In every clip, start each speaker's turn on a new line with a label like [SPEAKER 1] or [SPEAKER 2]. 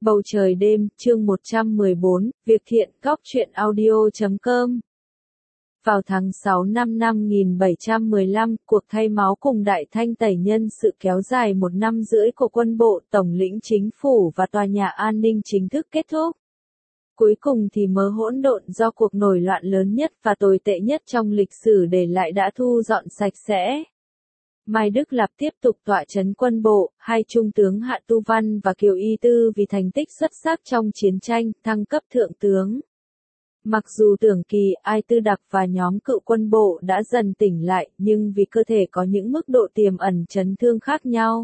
[SPEAKER 1] Bầu trời đêm, chương 114, Việc thiện, góc truyện audio.com. Vào tháng 6 năm 1715, cuộc thay máu cùng đại thanh tẩy nhân sự kéo dài 1 năm rưỡi của quân bộ, tổng lĩnh chính phủ và tòa nhà an ninh chính thức kết thúc. Cuối cùng thì mớ hỗn độn do cuộc nổi loạn lớn nhất và tồi tệ nhất trong lịch sử để lại đã thu dọn sạch sẽ. Mai Đức Lạp tiếp tục tọa trấn quân bộ, hai trung tướng Hạ Tu Văn và Kiều Y Tư vì thành tích xuất sắc trong chiến tranh, thăng cấp thượng tướng. Mặc dù Tưởng Kỳ, Ai Tư Đặc và nhóm cựu quân bộ đã dần tỉnh lại, nhưng vì cơ thể có những mức độ tiềm ẩn chấn thương khác nhau.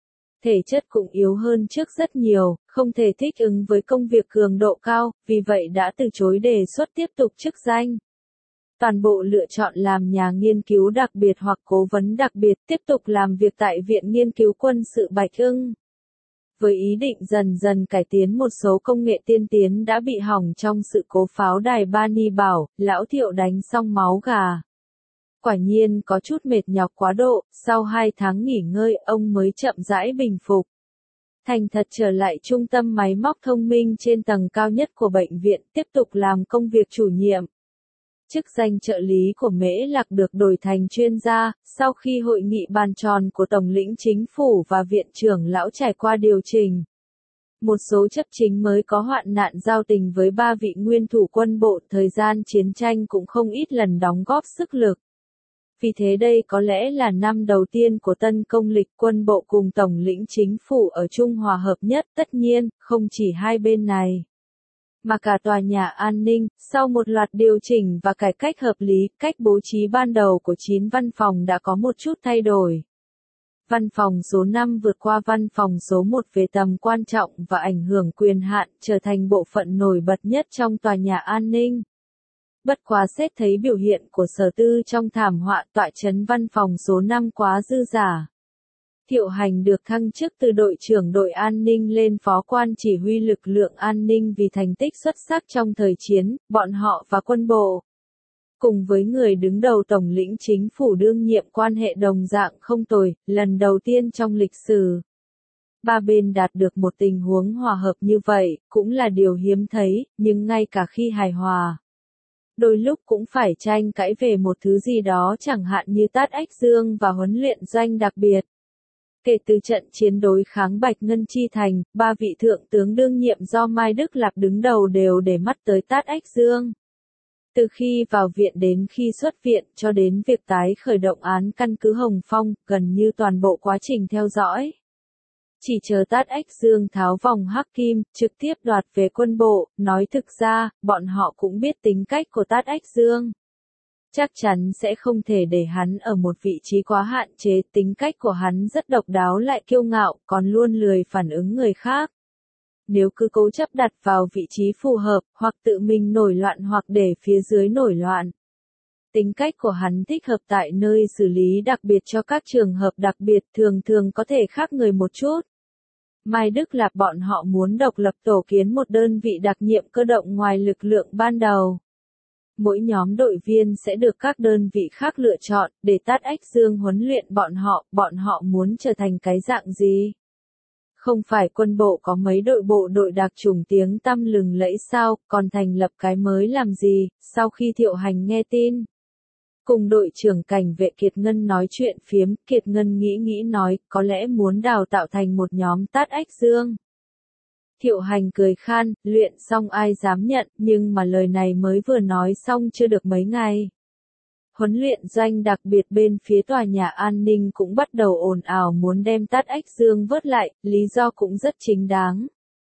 [SPEAKER 1] Thể chất cũng yếu hơn trước rất nhiều, không thể thích ứng với công việc cường độ cao, vì vậy đã từ chối đề xuất tiếp tục chức danh. Toàn bộ lựa chọn làm nhà nghiên cứu đặc biệt hoặc cố vấn đặc biệt, tiếp tục làm việc tại Viện Nghiên cứu Quân sự Bạch Hưng. Với ý định dần dần cải tiến một số công nghệ tiên tiến đã bị hỏng trong sự cố pháo đài Bani Bảo, lão Thiệu đánh xong máu gà. Quả nhiên có chút mệt nhọc quá độ, sau 2 tháng nghỉ ngơi ông mới chậm rãi bình phục. Thành thật trở lại trung tâm máy móc thông minh trên tầng cao nhất của bệnh viện, tiếp tục làm công việc chủ nhiệm. Chức danh trợ lý của Mễ Lạc được đổi thành chuyên gia, sau khi hội nghị bàn tròn của Tổng lĩnh Chính phủ và Viện trưởng lão trải qua điều chỉnh. Một số chấp chính mới có hoạn nạn giao tình với 3 vị nguyên thủ quân bộ, thời gian chiến tranh cũng không ít lần đóng góp sức lực. Vì thế đây có lẽ là năm đầu tiên của tân công lịch quân bộ cùng Tổng lĩnh Chính phủ ở chung hòa hợp nhất, tất nhiên, không chỉ hai bên này. Mà cả tòa nhà an ninh, sau một loạt điều chỉnh và cải cách hợp lý, cách bố trí ban đầu của 9 văn phòng đã có một chút thay đổi. Văn phòng số 5 vượt qua văn phòng số 1 về tầm quan trọng và ảnh hưởng quyền hạn, trở thành bộ phận nổi bật nhất trong tòa nhà an ninh. Bất quá xét thấy biểu hiện của Sở Tư trong thảm họa, tọa trấn văn phòng số 5 quá dư dả. Thiệu Hành được thăng chức từ đội trưởng đội an ninh lên phó quan chỉ huy lực lượng an ninh vì thành tích xuất sắc trong thời chiến, bọn họ và quân bộ. Cùng với người đứng đầu Tổng lĩnh Chính phủ đương nhiệm quan hệ đồng dạng không tồi, lần đầu tiên trong lịch sử. Ba bên đạt được một tình huống hòa hợp như vậy, cũng là điều hiếm thấy, nhưng ngay cả khi hài hòa. Đôi lúc cũng phải tranh cãi về một thứ gì đó chẳng hạn như Tát Ách Dương và huấn luyện doanh đặc biệt. Kể từ trận chiến đối kháng Bạch Ngân Chi Thành, 3 vị thượng tướng đương nhiệm do Mai Đức Lạp đứng đầu đều để mắt tới Tát Ách Dương. Từ khi vào viện đến khi xuất viện cho đến việc tái khởi động án căn cứ Hồng Phong, gần như toàn bộ quá trình theo dõi. Chỉ chờ Tát Ách Dương tháo vòng hắc kim, trực tiếp đoạt về quân bộ, nói thực ra, bọn họ cũng biết tính cách của Tát Ách Dương. Chắc chắn sẽ không thể để hắn ở một vị trí quá hạn chế, tính cách của hắn rất độc đáo lại kiêu ngạo, còn luôn lười phản ứng người khác. Nếu cứ cố chấp đặt vào vị trí phù hợp, hoặc tự mình nổi loạn hoặc để phía dưới nổi loạn. Tính cách của hắn thích hợp tại nơi xử lý đặc biệt cho các trường hợp đặc biệt, thường có thể khác người một chút. Mai Đức Lạp bọn họ muốn độc lập tổ kiến một đơn vị đặc nhiệm cơ động ngoài lực lượng ban đầu. Mỗi nhóm đội viên sẽ được các đơn vị khác lựa chọn, để Tát Ách Dương huấn luyện bọn họ muốn trở thành cái dạng gì? Không phải quân bộ có mấy đội bộ đội đặc chủng tiếng tăm lừng lẫy sao, còn thành lập cái mới làm gì? Sau khi Thiệu Hành nghe tin, cùng đội trưởng cảnh vệ Kiệt Ngân nói chuyện phiếm, Kiệt Ngân nghĩ nói, có lẽ muốn đào tạo thành một nhóm Tát Ách Dương. Thiệu Hành cười khan, luyện xong ai dám nhận, nhưng mà lời này mới vừa nói xong chưa được mấy ngày. Huấn luyện doanh đặc biệt bên phía tòa nhà an ninh cũng bắt đầu ồn ào muốn đem Tát Ách Dương vớt lại, lý do cũng rất chính đáng.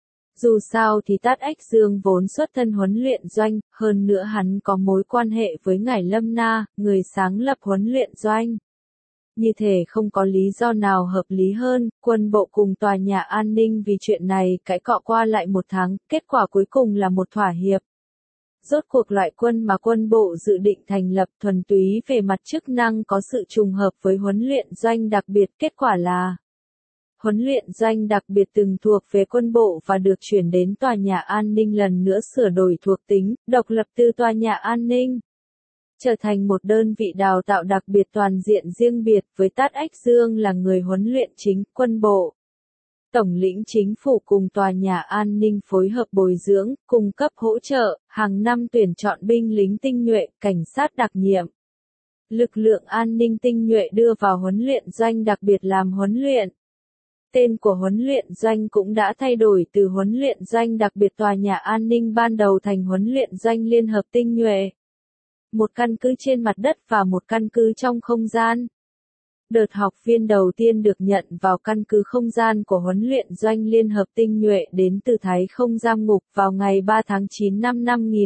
[SPEAKER 1] Dù sao thì Tát Ách Dương vốn xuất thân huấn luyện doanh, hơn nữa hắn có mối quan hệ với ngài Lâm Na, người sáng lập huấn luyện doanh. Như thể không có lý do nào hợp lý hơn, quân bộ cùng tòa nhà an ninh vì chuyện này cãi cọ qua lại 1 tháng, kết quả cuối cùng là một thỏa hiệp. Rốt cuộc loại quân mà quân bộ dự định thành lập thuần túy về mặt chức năng có sự trùng hợp với huấn luyện doanh đặc biệt, kết quả là huấn luyện doanh đặc biệt từng thuộc về quân bộ và được chuyển đến tòa nhà an ninh lần nữa sửa đổi thuộc tính, độc lập từ tòa nhà an ninh. Trở thành một đơn vị đào tạo đặc biệt toàn diện riêng biệt với Tát Ách Dương là người huấn luyện chính, quân bộ. Tổng lĩnh chính phủ cùng tòa nhà an ninh phối hợp bồi dưỡng, cung cấp hỗ trợ, hàng năm tuyển chọn binh lính tinh nhuệ, cảnh sát đặc nhiệm. Lực lượng an ninh tinh nhuệ đưa vào huấn luyện doanh đặc biệt làm huấn luyện. Tên của huấn luyện doanh cũng đã thay đổi từ huấn luyện doanh đặc biệt tòa nhà an ninh ban đầu thành huấn luyện doanh liên hợp tinh nhuệ. Một căn cứ trên mặt đất và một căn cứ trong không gian. Đợt học viên đầu tiên được nhận vào căn cứ không gian của huấn luyện doanh liên hợp tinh nhuệ đến từ Thái Không Giam Ngục vào ngày 3 tháng 9 năm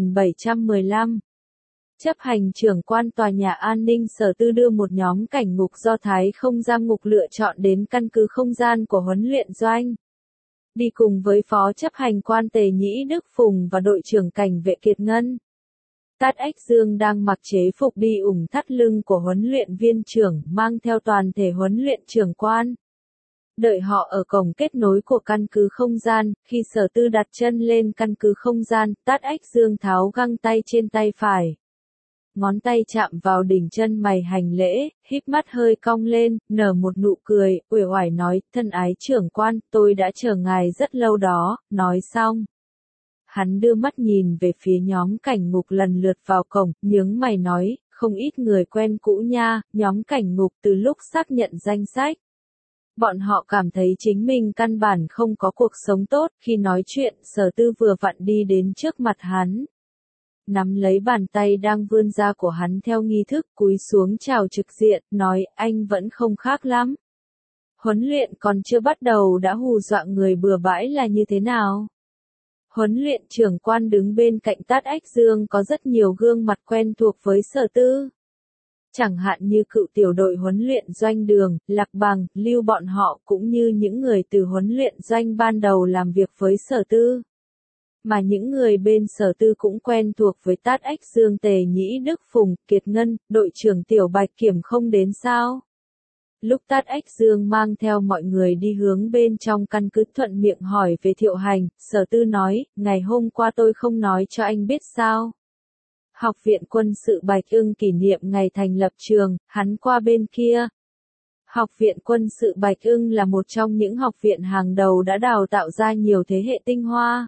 [SPEAKER 1] 1715. Chấp hành trưởng quan tòa nhà an ninh Sở Tư đưa một nhóm cảnh ngục do Thái Không Giam Ngục lựa chọn đến căn cứ không gian của huấn luyện doanh. Đi cùng với phó chấp hành quan Tề Nhĩ Đức Phùng và đội trưởng cảnh vệ Kiệt Ngân. Tát Ách Dương đang mặc chế phục đi ủng thắt lưng của huấn luyện viên trưởng mang theo toàn thể huấn luyện trưởng quan. Đợi họ ở cổng kết nối của căn cứ không gian, khi Sở Tư đặt chân lên căn cứ không gian, Tát Ách Dương tháo găng tay trên tay phải. Ngón tay chạm vào đỉnh chân mày hành lễ, híp mắt hơi cong lên, nở một nụ cười, uể oải nói, thân ái trưởng quan, tôi đã chờ ngài rất lâu đó, nói xong. Hắn đưa mắt nhìn về phía nhóm cảnh ngục lần lượt vào cổng, nhướng mày nói, không ít người quen cũ nha, nhóm cảnh ngục từ lúc xác nhận danh sách. Bọn họ cảm thấy chính mình căn bản không có cuộc sống tốt, khi nói chuyện, Sở Tư vừa vặn đi đến trước mặt hắn. Nắm lấy bàn tay đang vươn ra của hắn theo nghi thức, cúi xuống chào trực diện, nói, anh vẫn không khác lắm. Huấn luyện còn chưa bắt đầu đã hù dọa người bừa bãi là như thế nào? Huấn luyện trưởng quan đứng bên cạnh Tát Ách Dương có rất nhiều gương mặt quen thuộc với Sở Tư. Chẳng hạn như cựu tiểu đội huấn luyện doanh Đường, Lạc Bằng, Lưu bọn họ cũng như những người từ huấn luyện doanh ban đầu làm việc với Sở Tư. Mà những người bên Sở Tư cũng quen thuộc với Tát Ách Dương Tề Nhĩ Đức Phùng, Kiệt Ngân, đội trưởng Tiểu Bạch Kiểm không đến sao? Lúc Tát Ách Dương mang theo mọi người đi hướng bên trong căn cứ thuận miệng hỏi về Thiệu Hành, Sở Tư nói, ngày hôm qua tôi không nói cho anh biết sao. Học viện quân sự Bạch Ưng kỷ niệm ngày thành lập trường, hắn qua bên kia. Học viện quân sự Bạch Ưng là một trong những học viện hàng đầu đã đào tạo ra nhiều thế hệ tinh hoa.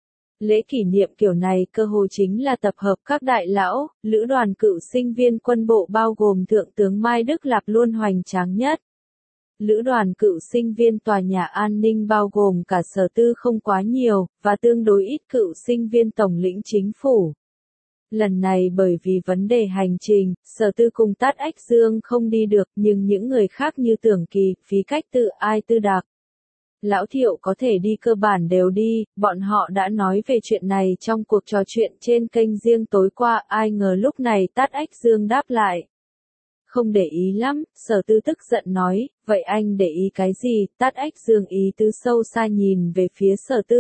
[SPEAKER 1] Lễ kỷ niệm kiểu này cơ hồ chính là tập hợp các đại lão, lữ đoàn cựu sinh viên quân bộ bao gồm Thượng tướng Mai Đức Lạp luôn hoành tráng nhất. Lữ đoàn cựu sinh viên tòa nhà an ninh bao gồm cả Sở Tư không quá nhiều, và tương đối ít cựu sinh viên tổng lĩnh chính phủ. Lần này bởi vì vấn đề hành trình, Sở Tư cùng Tát Ách Dương không đi được, nhưng những người khác như Tưởng Kỳ, Phí Cách Tự, Ai Tư Đạc, Lão Thiệu có thể đi cơ bản đều đi, bọn họ đã nói về chuyện này trong cuộc trò chuyện trên kênh riêng tối qua, ai ngờ lúc này Tát Ách Dương đáp lại. Không để ý lắm, Sở Tư tức giận nói, vậy anh để ý cái gì, Tát Ách Dương ý tứ sâu xa nhìn về phía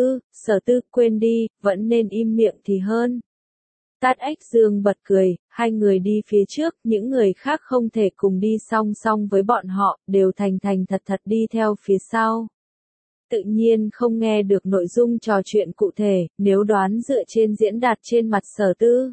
[SPEAKER 1] Sở Tư quên đi, vẫn nên im miệng thì hơn. Tát Ách Dương bật cười, hai người đi phía trước, những người khác không thể cùng đi song song với bọn họ, đều thành thành thật thật đi theo phía sau. Tự nhiên không nghe được nội dung trò chuyện cụ thể, nếu đoán dựa trên diễn đạt trên mặt Sở Tư.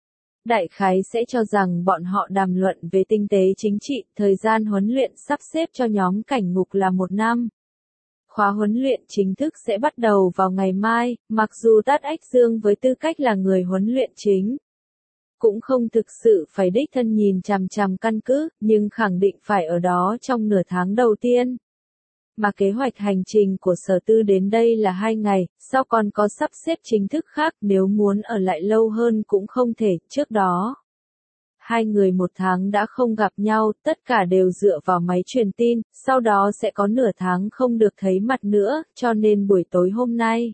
[SPEAKER 1] Đại khái sẽ cho rằng bọn họ đàm luận về tinh tế chính trị, thời gian huấn luyện sắp xếp cho nhóm cảnh ngục là 1 năm. Khóa huấn luyện chính thức sẽ bắt đầu vào ngày mai, mặc dù Tát Ách Dương với tư cách là người huấn luyện chính, cũng không thực sự phải đích thân nhìn chằm chằm căn cứ, nhưng khẳng định phải ở đó trong nửa tháng đầu tiên. Mà kế hoạch hành trình của Sở Tư đến đây là 2 ngày, sau còn có sắp xếp chính thức khác, nếu muốn ở lại lâu hơn cũng không thể, trước đó. Hai người 1 tháng đã không gặp nhau, tất cả đều dựa vào máy truyền tin, sau đó sẽ có nửa tháng không được thấy mặt nữa, cho nên buổi tối hôm nay.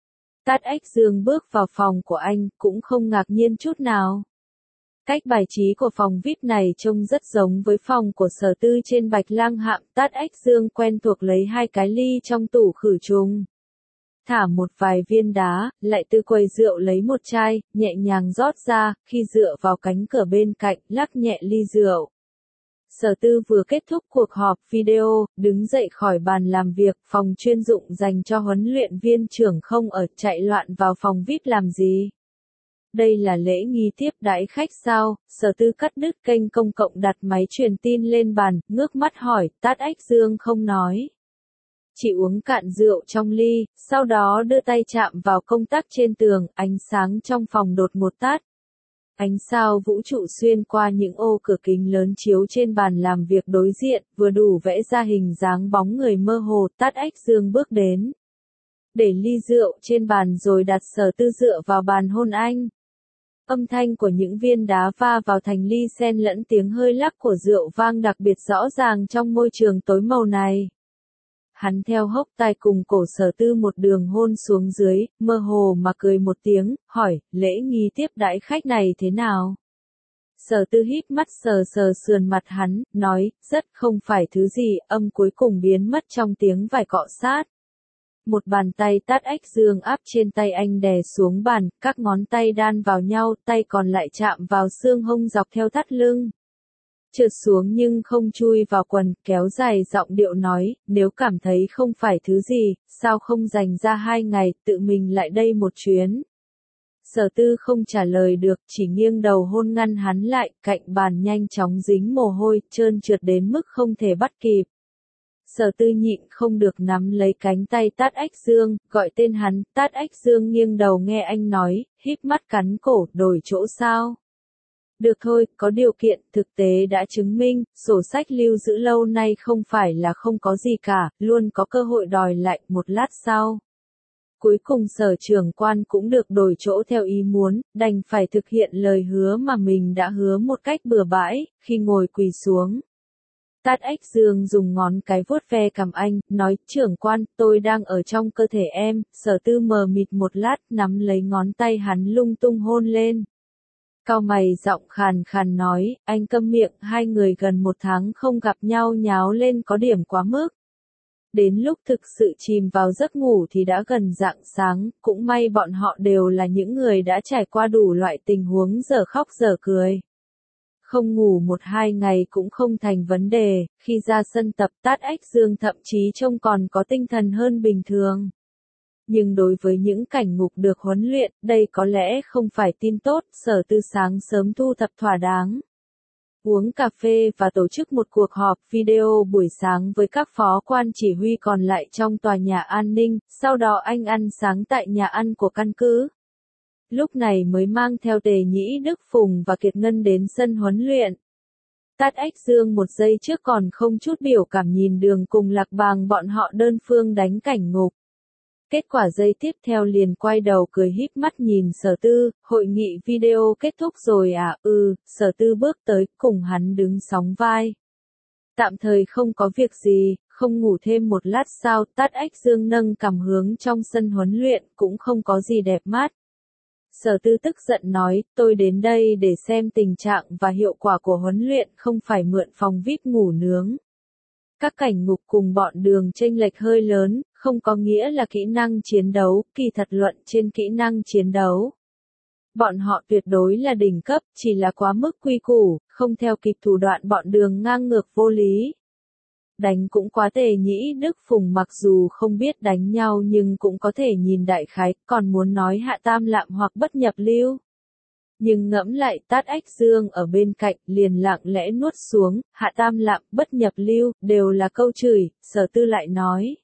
[SPEAKER 1] Tát Ách Dương bước vào phòng của anh, cũng không ngạc nhiên chút nào. Cách bài trí của phòng VIP này trông rất giống với phòng của Sở Tư trên Bạch Lang Hạm, Tát Ách Dương quen thuộc lấy 2 cái ly trong tủ khử trùng. Thả một vài viên đá, lại từ quầy rượu lấy một chai, nhẹ nhàng rót ra, khi dựa vào cánh cửa bên cạnh, lắc nhẹ ly rượu. Sở Tư vừa kết thúc cuộc họp video, đứng dậy khỏi bàn làm việc, phòng chuyên dụng dành cho huấn luyện viên trưởng không ở, chạy loạn vào phòng VIP làm gì? Đây là lễ nghi tiếp đãi khách sao? Sở Tư cắt đứt kênh công cộng đặt máy truyền tin lên bàn, ngước mắt hỏi, Tát Ách Dương không nói. Chị uống cạn rượu trong ly, sau đó đưa tay chạm vào công tắc trên tường, ánh sáng trong phòng đột ngột tắt. Ánh sao vũ trụ xuyên qua những ô cửa kính lớn chiếu trên bàn làm việc đối diện, vừa đủ vẽ ra hình dáng bóng người mơ hồ. Tát Ách Dương bước đến, để ly rượu trên bàn rồi đặt Sở Tư dựa vào bàn hôn anh. Âm thanh của những viên đá va vào thành ly xen lẫn tiếng hơi lắc của rượu vang đặc biệt rõ ràng trong môi trường tối màu này. Hắn theo hốc tai cùng cổ Sở Tư một đường hôn xuống dưới, mơ hồ mà cười một tiếng, hỏi, lễ nghi tiếp đãi khách này thế nào? Sở Tư híp mắt sờ sờ sườn mặt hắn, nói, rất không phải thứ gì, âm cuối cùng biến mất trong tiếng vài cọ sát. Một bàn tay Tát Ách Dương áp trên tay anh đè xuống bàn, các ngón tay đan vào nhau, tay còn lại chạm vào xương hông dọc theo thắt lưng. Trượt xuống nhưng không chui vào quần, kéo dài giọng điệu nói, nếu cảm thấy không phải thứ gì, sao không dành ra 2 ngày, tự mình lại đây một chuyến. Sở Tư không trả lời được, chỉ nghiêng đầu hôn ngăn hắn lại, cạnh bàn nhanh chóng dính mồ hôi, trơn trượt đến mức không thể bắt kịp. Sở Tư nhịn không được nắm lấy cánh tay Tát Ách Dương, gọi tên hắn. Tát Ách Dương nghiêng đầu nghe anh nói, híp mắt cắn cổ, đổi chỗ sao? Được thôi, có điều kiện, thực tế đã chứng minh, sổ sách lưu giữ lâu nay không phải là không có gì cả, luôn có cơ hội đòi lại. Một lát sau, cuối cùng Sở trưởng quan cũng được đổi chỗ theo ý muốn, đành phải thực hiện lời hứa mà mình đã hứa một cách bừa bãi. Khi ngồi quỳ xuống, Tát Ách Dương dùng ngón cái vuốt ve cằm anh, nói, trưởng quan, tôi đang ở trong cơ thể em. Sở Tư mờ mịt một lát, nắm lấy ngón tay hắn lung tung hôn lên. Cau mày giọng khàn khàn nói, anh câm miệng, 2 người gần 1 tháng không gặp nhau nháo lên có điểm quá mức. Đến lúc thực sự chìm vào giấc ngủ thì đã gần rạng sáng, cũng may bọn họ đều là những người đã trải qua đủ loại tình huống dở khóc dở cười. Không ngủ 1-2 ngày cũng không thành vấn đề, khi ra sân tập Tát Ách Dương thậm chí trông còn có tinh thần hơn bình thường. Nhưng đối với những cảnh ngục được huấn luyện, đây có lẽ không phải tin tốt. Sở Tư sáng sớm thu thập thỏa đáng, uống cà phê và tổ chức một cuộc họp video buổi sáng với các phó quan chỉ huy còn lại trong tòa nhà an ninh, sau đó anh ăn sáng tại nhà ăn của căn cứ. Lúc này mới mang theo Tề Nhĩ Đức Phùng và Kiệt Ngân đến sân huấn luyện. Tát Ách Dương một giây trước còn không chút biểu cảm nhìn Đường cùng Lạc Bàng bọn họ đơn phương đánh cảnh ngục. Kết quả giây tiếp theo liền quay đầu cười híp mắt nhìn Sở Tư, hội nghị video kết thúc rồi à? Sở Tư bước tới, cùng hắn đứng sóng vai. Tạm thời không có việc gì, không ngủ thêm một lát sao? Tát Ách Dương nâng cằm hướng trong sân huấn luyện, cũng không có gì đẹp mắt. Sở Tư tức giận nói, tôi đến đây để xem tình trạng và hiệu quả của huấn luyện, không phải mượn phòng VIP ngủ nướng. Các cảnh ngục cùng bọn Đường chênh lệch hơi lớn, không có nghĩa là kỹ năng chiến đấu, kỳ thật luận trên kỹ năng chiến đấu. Bọn họ tuyệt đối là đỉnh cấp, chỉ là quá mức quy củ, không theo kịp thủ đoạn bọn Đường ngang ngược vô lý. Đánh cũng quá. Tề Nhĩ Đức Phùng mặc dù không biết đánh nhau nhưng cũng có thể nhìn đại khái, còn muốn nói hạ tam lạm hoặc bất nhập lưu. Nhưng ngẫm lại Tát Ách Dương ở bên cạnh, liền lặng lẽ nuốt xuống, hạ tam lạm, bất nhập lưu, đều là câu chửi. Sở Tư lại nói,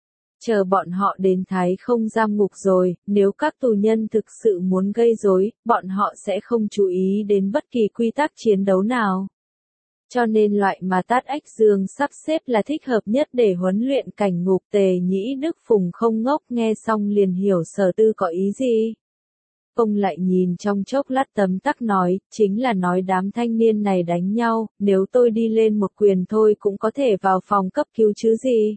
[SPEAKER 1] chờ bọn họ đến Thái Không giam ngục rồi, nếu các tù nhân thực sự muốn gây rối, bọn họ sẽ không chú ý đến bất kỳ quy tắc chiến đấu nào. Cho nên loại mà Tát Ách Dương sắp xếp là thích hợp nhất để huấn luyện cảnh ngục. Tề Nhĩ Đức Phùng không ngốc, nghe xong liền hiểu Sở Tư có ý gì. Ông lại nhìn trong chốc lát tấm tắc nói, chính là nói đám thanh niên này đánh nhau, nếu tôi đi lên một quyền thôi cũng có thể vào phòng cấp cứu chứ gì.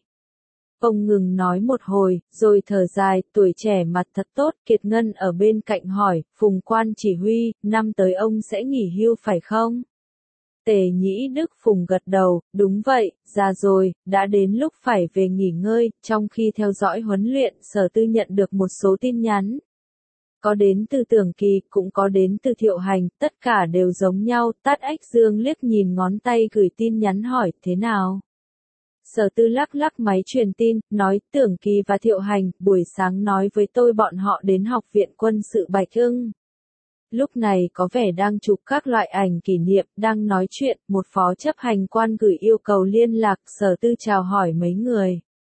[SPEAKER 1] Ông ngừng nói một hồi, rồi thở dài, tuổi trẻ mặt thật tốt. Kiệt Ngân ở bên cạnh hỏi, Phùng quan chỉ huy, năm tới ông sẽ nghỉ hưu phải không? Tề Nhĩ Đức Phùng gật đầu, đúng vậy, già rồi, đã đến lúc phải về nghỉ ngơi. Trong khi theo dõi huấn luyện, Sở Tư nhận được một số tin nhắn. Có đến từ Tưởng Kỳ, cũng có đến từ Thiệu Hành, tất cả đều giống nhau. Tát Ách Dương liếc nhìn ngón tay gửi tin nhắn hỏi, thế nào? Sở Tư lắc lắc máy truyền tin, nói, Tưởng Kỳ và Thiệu Hành, buổi sáng nói với tôi bọn họ đến học viện quân sự Bạch Hưng. Lúc này có vẻ đang chụp các loại ảnh kỷ niệm, đang nói chuyện, một phó chấp hành quan gửi yêu cầu liên lạc. Sở Tư chào hỏi mấy người.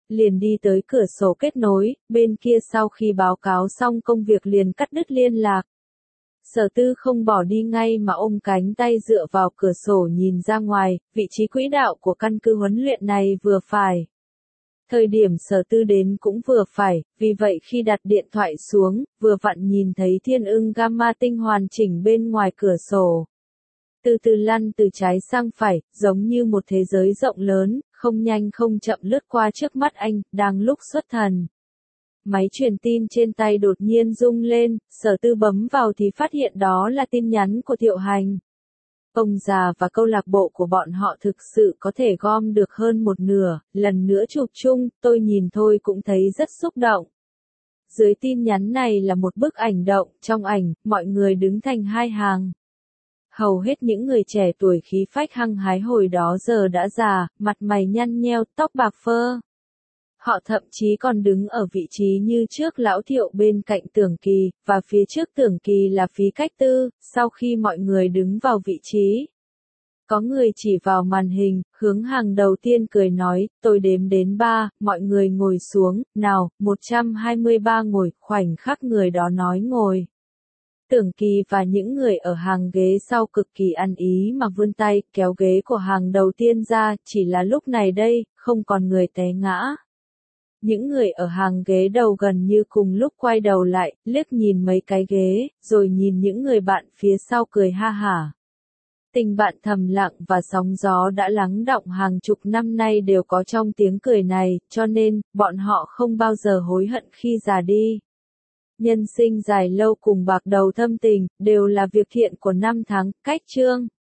[SPEAKER 1] liền đi tới cửa sổ kết nối, bên kia sau khi báo cáo xong công việc liền cắt đứt liên lạc. Sở Tư không bỏ đi ngay mà ôm cánh tay dựa vào cửa sổ nhìn ra ngoài, vị trí quỹ đạo của căn cứ huấn luyện này vừa phải. Thời điểm Sở Tư đến cũng vừa phải, vì vậy khi đặt điện thoại xuống, vừa vặn nhìn thấy thiên ưng gamma tinh hoàn chỉnh bên ngoài cửa sổ. Từ từ lăn từ trái sang phải, giống như một thế giới rộng lớn, không nhanh không chậm lướt qua trước mắt anh, đang lúc xuất thần. Máy truyền tin trên tay đột nhiên rung lên, Sở Tư bấm vào thì phát hiện đó là tin nhắn của Thiệu Hành. Ông già và câu lạc bộ của bọn họ thực sự có thể gom được hơn một nửa, lần nữa chụp chung, tôi nhìn thôi cũng thấy rất xúc động. Dưới tin nhắn này là một bức ảnh động, trong ảnh, mọi người đứng thành hai hàng. Hầu hết những người trẻ tuổi khí phách hăng hái hồi đó giờ đã già, mặt mày nhăn nheo, tóc bạc phơ. Họ thậm chí còn đứng ở vị trí như trước lão Thiệu bên cạnh Tưởng Kỳ, và phía trước Tưởng Kỳ là Phí Cách Tư, sau khi mọi người đứng vào vị trí. Có người chỉ vào màn hình, hướng hàng đầu tiên cười nói, tôi đếm đến 3, mọi người ngồi xuống, nào, 123 ngồi, khoảnh khắc người đó nói ngồi. Tưởng Kỳ và những người ở hàng ghế sau cực kỳ ăn ý mà vươn tay, kéo ghế của hàng đầu tiên ra, chỉ là lúc này đây, không còn người té ngã. Những người ở hàng ghế đầu gần như cùng lúc quay đầu lại, liếc nhìn mấy cái ghế, rồi nhìn những người bạn phía sau cười ha hả. Tình bạn thầm lặng và sóng gió đã lắng đọng hàng chục năm nay đều có trong tiếng cười này, cho nên, bọn họ không bao giờ hối hận khi già đi. Nhân sinh dài lâu cùng bạc đầu thâm tình, đều là việc thiện của năm tháng, cách chương.